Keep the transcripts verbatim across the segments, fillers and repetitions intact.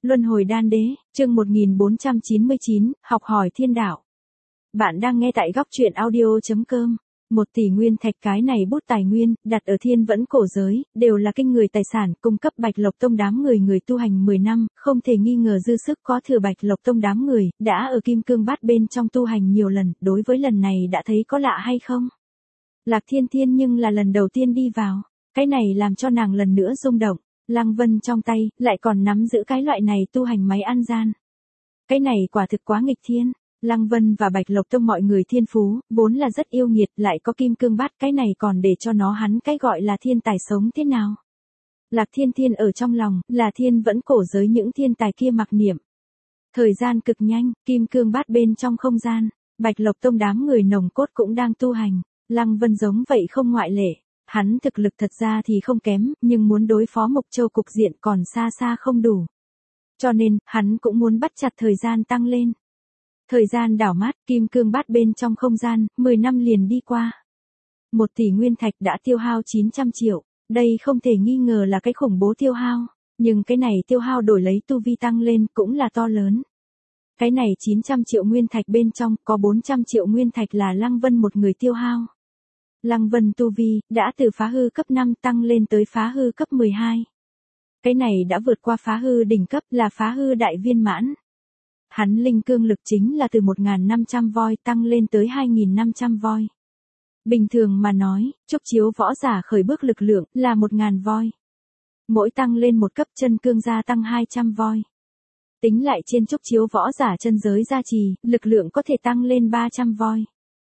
Luân hồi đan đế, chương một nghìn bốn trăm chín mươi chín, học hỏi thiên đạo. Bạn đang nghe tại góc truyện audio.com. Một tỷ nguyên thạch, cái này bút tài nguyên, đặt ở thiên vẫn cổ giới, đều là kinh người tài sản, cung cấp Bạch Lộc Tông đám người người tu hành mười năm, không thể nghi ngờ dư sức có thừa. Bạch Lộc Tông đám người, đã ở kim cương bát bên trong tu hành nhiều lần, đối với lần này đã thấy có lạ hay không? Lạc Thiên Thiên nhưng là lần đầu tiên đi vào, cái này làm cho nàng lần nữa rung động. Lăng Vân trong tay, lại còn nắm giữ cái loại này tu hành máy ăn gian. Cái này quả thực quá nghịch thiên. Lăng Vân và Bạch Lộc Tông mọi người thiên phú, vốn là rất yêu nghiệt, lại có kim cương bát, cái này còn để cho nó hắn cái gọi là thiên tài sống thế nào. Lạc Thiên Thiên ở trong lòng, là thiên vẫn cổ giới những thiên tài kia mặc niệm. Thời gian cực nhanh, kim cương bát bên trong không gian, Bạch Lộc Tông đám người nồng cốt cũng đang tu hành, Lăng Vân giống vậy không ngoại lệ. Hắn thực lực thật ra thì không kém, nhưng muốn đối phó Mộc Châu cục diện còn xa xa không đủ. Cho nên, hắn cũng muốn bắt chặt thời gian tăng lên. Thời gian đảo mát, kim cương bát bên trong không gian, mười năm liền đi qua. Một tỷ nguyên thạch đã tiêu hao chín trăm triệu, đây không thể nghi ngờ là cái khủng bố tiêu hao, nhưng cái này tiêu hao đổi lấy tu vi tăng lên cũng là to lớn. Cái này chín trăm triệu nguyên thạch bên trong, có bốn trăm triệu nguyên thạch là Lăng Vân một người tiêu hao. Lăng Vân tu vi, đã từ phá hư cấp năm tăng lên tới phá hư cấp mười hai. Cái này đã vượt qua phá hư đỉnh cấp, là phá hư đại viên mãn. Hắn linh cương lực chính là từ một nghìn năm trăm voi tăng lên tới hai nghìn năm trăm voi. Bình thường mà nói, trúc chiếu võ giả khởi bước lực lượng là một nghìn voi. Mỗi tăng lên một cấp chân cương gia tăng hai trăm voi. Tính lại trên trúc chiếu võ giả chân giới gia trì, lực lượng có thể tăng lên ba trăm voi.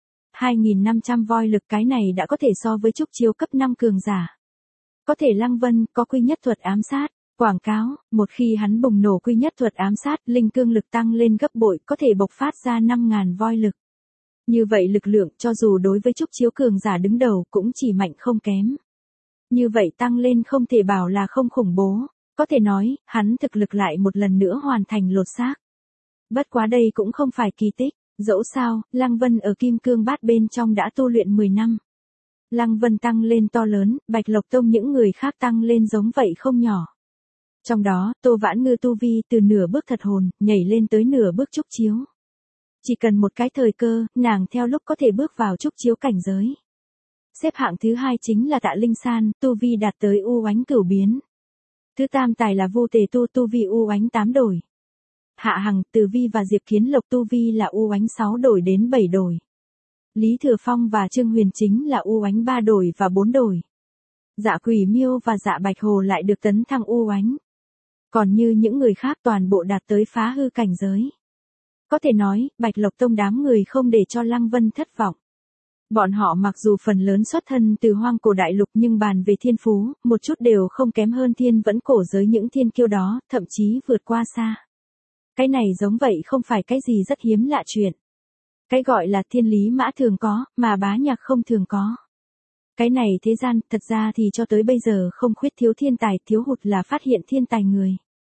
hai nghìn năm trăm voi lực, cái này đã có thể so với trúc chiếu cấp năm cường giả. Có thể Lăng Vân có quy nhất thuật ám sát, quảng cáo, một khi hắn bùng nổ quy nhất thuật ám sát, linh cương lực tăng lên gấp bội, có thể bộc phát ra năm nghìn voi lực. Như vậy lực lượng cho dù đối với trúc chiếu cường giả đứng đầu cũng chỉ mạnh không kém. Như vậy tăng lên không thể bảo là không khủng bố, có thể nói, hắn thực lực lại một lần nữa hoàn thành lột xác. Bất quá đây cũng không phải kỳ tích. Dẫu sao, Lăng Vân ở kim cương bát bên trong đã tu luyện mười năm. Lăng Vân tăng lên to lớn, Bạch Lộc Tông những người khác tăng lên giống vậy không nhỏ. Trong đó, Tô Vãn Ngư tu vi từ nửa bước thật hồn, nhảy lên tới nửa bước trúc chiếu. Chỉ cần một cái thời cơ, nàng theo lúc có thể bước vào trúc chiếu cảnh giới. Xếp hạng thứ hai chính là Tạ Linh San, tu vi đạt tới u oánh cửu biến. Thứ tam tài là Vu Tề Tu, tu vi u oánh tám đổi. Hạ Hằng, Từ Vi và Diệp Kiến Lộc tu vi là u oánh sáu đổi đến bảy đổi. Lý Thừa Phong và Trương Huyền chính là u oánh ba đổi và bốn đổi. Dạ Quỷ Miêu và Dạ Bạch Hồ lại được tấn thăng u oánh. Còn như những người khác toàn bộ đạt tới phá hư cảnh giới. Có thể nói, Bạch Lộc Tông đám người không để cho Lăng Vân thất vọng. Bọn họ mặc dù phần lớn xuất thân từ hoang cổ đại lục nhưng bàn về thiên phú, một chút đều không kém hơn thiên vẫn cổ giới những thiên kiêu đó, thậm chí vượt qua xa. Cái này giống vậy không phải cái gì rất hiếm lạ chuyện. Cái gọi là thiên lý mã thường có, mà bá nhạc không thường có. Cái này thế gian, thật ra thì cho tới bây giờ không khuyết thiếu thiên tài, thiếu hụt là phát hiện thiên tài người.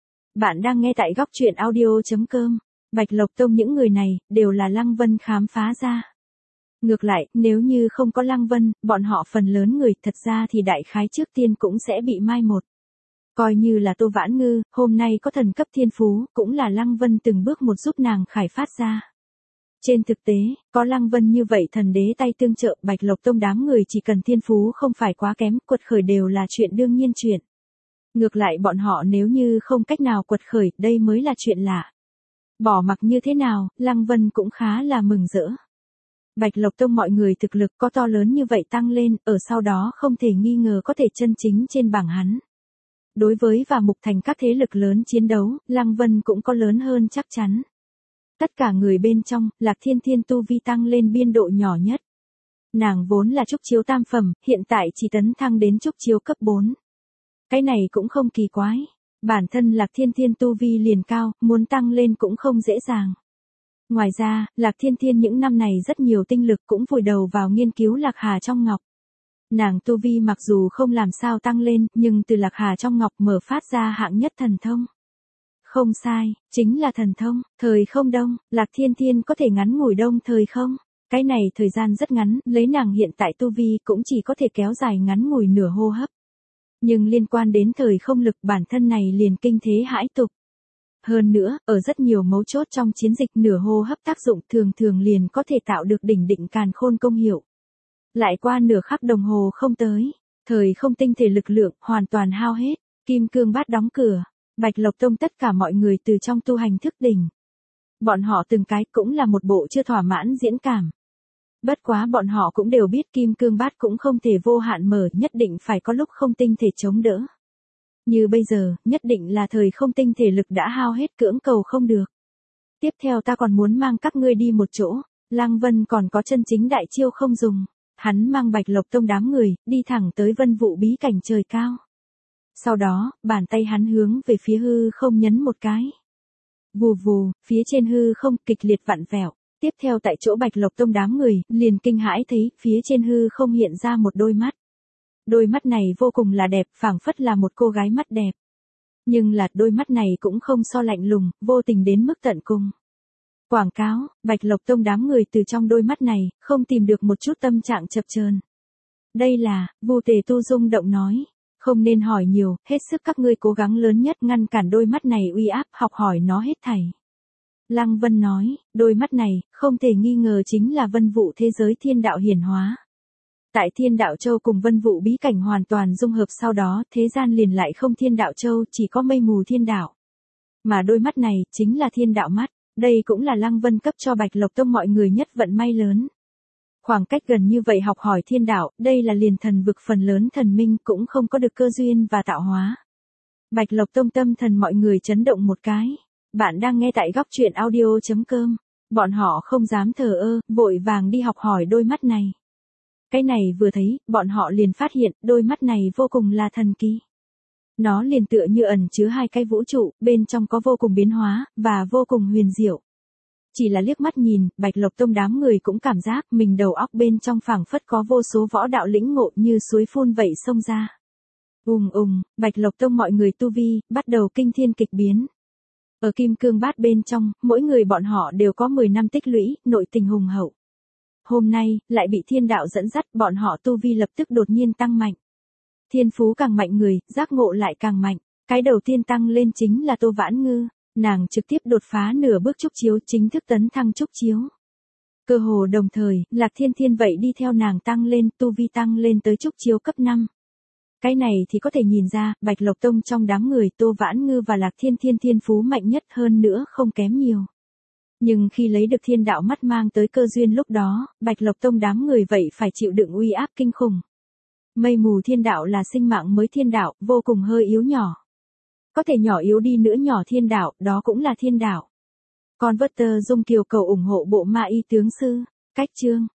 Bạn đang nghe tại góc truyện audio.com. Bạch Lộc Tông những người này, đều là Lăng Vân khám phá ra. Ngược lại, nếu như không có Lăng Vân, bọn họ phần lớn người thật ra thì đại khái trước tiên cũng sẽ bị mai một. Coi như là Tô Vãn Ngư, hôm nay có thần cấp thiên phú, cũng là Lăng Vân từng bước một giúp nàng khải phát ra. Trên thực tế, có Lăng Vân như vậy thần đế tay tương trợ, Bạch Lộc Tông đám người chỉ cần thiên phú không phải quá kém, quật khởi đều là chuyện đương nhiên chuyện. Ngược lại bọn họ nếu như không cách nào quật khởi, đây mới là chuyện lạ. Bỏ mặc như thế nào, Lăng Vân cũng khá là mừng rỡ. Bạch Lộc Tông mọi người thực lực có to lớn như vậy tăng lên, ở sau đó không thể nghi ngờ có thể chân chính trên bảng hắn. Đối với và Mục Thành các thế lực lớn chiến đấu, Lăng Vân cũng có lớn hơn chắc chắn. Tất cả người bên trong, Lạc Thiên Thiên tu vi tăng lên biên độ nhỏ nhất. Nàng vốn là trúc chiếu tam phẩm, hiện tại chỉ tấn thăng đến trúc chiếu cấp bốn. Cái này cũng không kỳ quái. Bản thân Lạc Thiên Thiên tu vi liền cao, muốn tăng lên cũng không dễ dàng. Ngoài ra, Lạc Thiên Thiên những năm này rất nhiều tinh lực cũng vùi đầu vào nghiên cứu Lạc Hà trong ngọc. Nàng tu vi mặc dù không làm sao tăng lên, nhưng từ Lạc Hà trong ngọc mở phát ra hạng nhất thần thông. Không sai, chính là thần thông, thời không đông, Lạc Thiên Thiên có thể ngắn ngủi đông thời không. Cái này thời gian rất ngắn, lấy nàng hiện tại tu vi cũng chỉ có thể kéo dài ngắn ngủi nửa hô hấp. Nhưng liên quan đến thời không lực bản thân này liền kinh thế hãi tục. Hơn nữa, ở rất nhiều mấu chốt trong chiến dịch nửa hô hấp tác dụng thường thường liền có thể tạo được đỉnh định càn khôn công hiệu. Lại qua nửa khắc đồng hồ không tới, thời không tinh thể lực lượng hoàn toàn hao hết, kim cương bát đóng cửa, Bạch Lộc Tông tất cả mọi người từ trong tu hành thức tỉnh. Bọn họ từng cái cũng là một bộ chưa thỏa mãn diễn cảm. Bất quá bọn họ cũng đều biết kim cương bát cũng không thể vô hạn mở, nhất định phải có lúc không tinh thể chống đỡ. Như bây giờ, nhất định là thời không tinh thể lực đã hao hết, cưỡng cầu không được. Tiếp theo ta còn muốn mang các ngươi đi một chỗ, Lăng Vân còn có chân chính đại chiêu không dùng. Hắn mang Bạch Lộc Tông đám người, đi thẳng tới vân vụ bí cảnh trời cao. Sau đó, bàn tay hắn hướng về phía hư không nhấn một cái. Vù vù, phía trên hư không kịch liệt vặn vẹo. Tiếp theo tại chỗ Bạch Lộc Tông đám người, liền kinh hãi thấy, phía trên hư không hiện ra một đôi mắt. Đôi mắt này vô cùng là đẹp, phảng phất là một cô gái mắt đẹp. Nhưng là, đôi mắt này cũng không so lạnh lùng, vô tình đến mức tận cùng. Quảng cáo, Bạch Lộc Tông đám người từ trong đôi mắt này, không tìm được một chút tâm trạng chập chờn. Đây là, Vu Tề Tu rung động nói. Không nên hỏi nhiều, hết sức các ngươi cố gắng lớn nhất ngăn cản đôi mắt này uy áp, học hỏi nó hết thảy. Lăng Vân nói, đôi mắt này, không thể nghi ngờ chính là vân vụ thế giới thiên đạo hiển hóa. Tại thiên đạo châu cùng vân vụ bí cảnh hoàn toàn dung hợp sau đó, thế gian liền lại không thiên đạo châu, chỉ có mây mù thiên đạo. Mà đôi mắt này, chính là thiên đạo mắt, đây cũng là Lăng Vân cấp cho Bạch Lộc Tông mọi người nhất vận may lớn. Khoảng cách gần như vậy học hỏi thiên đạo, đây là liền thần vực phần lớn thần minh cũng không có được cơ duyên và tạo hóa. Bạch Lộc Tông tâm thần mọi người chấn động một cái. Bạn đang nghe tại góc truyện audio chấm com. Bọn họ không dám thờ ơ, vội vàng đi học hỏi đôi mắt này. Cái này vừa thấy, bọn họ liền phát hiện, đôi mắt này vô cùng là thần kỳ. Nó liền tựa như ẩn chứa hai cái vũ trụ, bên trong có vô cùng biến hóa, và vô cùng huyền diệu. Chỉ là liếc mắt nhìn, Bạch Lộc Tông đám người cũng cảm giác mình đầu óc bên trong phảng phất có vô số võ đạo lĩnh ngộ như suối phun vậy xông ra. Ùng ùng, Bạch Lộc Tông mọi người tu vi, bắt đầu kinh thiên kịch biến. Ở kim cương bát bên trong, mỗi người bọn họ đều có mười năm tích lũy, nội tình hùng hậu. Hôm nay, lại bị thiên đạo dẫn dắt, bọn họ tu vi lập tức đột nhiên tăng mạnh. Thiên phú càng mạnh người, giác ngộ lại càng mạnh. Cái đầu tiên tăng lên chính là Tô Vãn Ngư, nàng trực tiếp đột phá nửa bước trúc chiếu, chính thức tấn thăng trúc chiếu. Cơ hồ đồng thời, Lạc Thiên Thiên vậy đi theo nàng tăng lên, tu vi tăng lên tới trúc chiếu cấp năm. Cái này thì có thể nhìn ra, Bạch Lộc Tông trong đám người Tô Vãn Ngư và Lạc Thiên Thiên thiên phú mạnh nhất, hơn nữa không kém nhiều. Nhưng khi lấy được thiên đạo mắt mang tới cơ duyên lúc đó, Bạch Lộc Tông đám người vậy phải chịu đựng uy áp kinh khủng. Mây mù thiên đạo là sinh mạng mới thiên đạo, vô cùng hơi yếu nhỏ. Có thể nhỏ yếu đi nữa nhỏ thiên đạo, đó cũng là thiên đạo. Converter Dung Kiều cầu ủng hộ bộ ma y tướng sư. Cách chương.